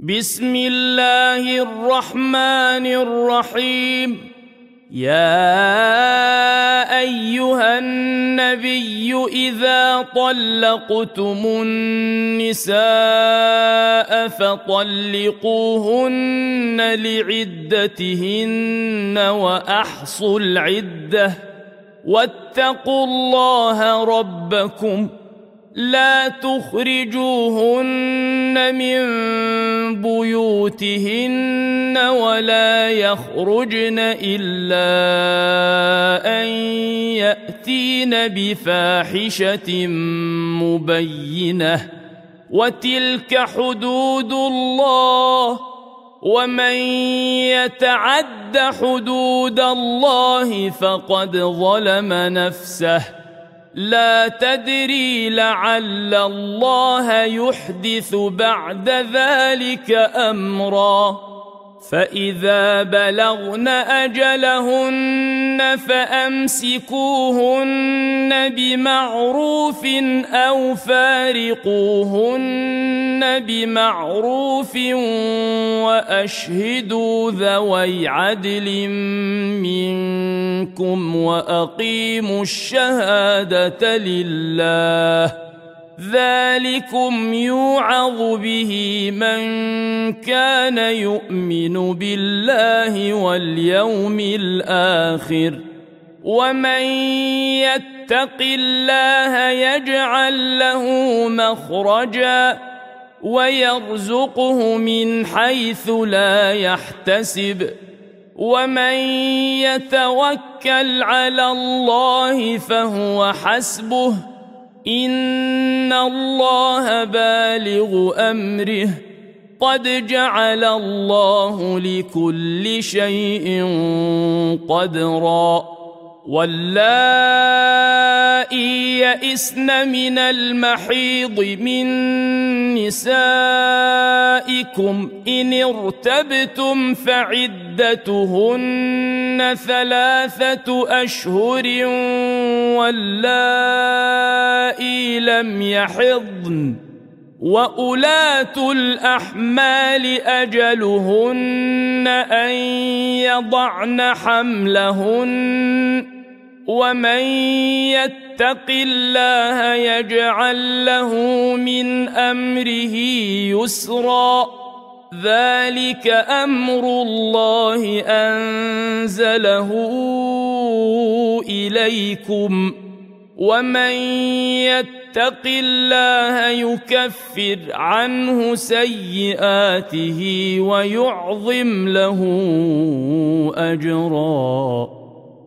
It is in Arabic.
بسم الله الرحمن الرحيم. يا أيها النبي إذا طلقتم النساء فطلقوهن لعدتهن وأحصوا العدة واتقوا الله ربكم لا تخرجوهن من بيوتهن ولا يخرجن إلا أن يأتين بفاحشة مبينة وتلك حدود الله ومن يتعد حدود الله فقد ظلم نفسه لا تدري لعل الله يحدث بعد ذلك أمرا فإذا بلغن أجلهن فأمسكوهن بمعروف أو فارقوهن بمعروف وأشهدوا ذوي عدل منكم وأقيموا الشهادة لله ذلكم يوعظ به من كان يؤمن بالله واليوم الآخر ومن يتق الله يجعل له مخرجا ويرزقه من حيث لا يحتسب ومن يتوكل على الله فهو حسبه إن الله بالغ أمره قد جعل الله لكل شيء قدرا واللائي يئسن من المحيض من نسائكم إن ارتبتم فعدتهن 3 أشهر واللائي لم يحضن وأولاة الأحمال أجلهن أن يضعن حملهن ومن يتق الله يجعل له من أمره يسرا ذلك أمر الله أنزله إليكم ومن يتق الله يكفر عنه سيئاته ويعظم له أجرا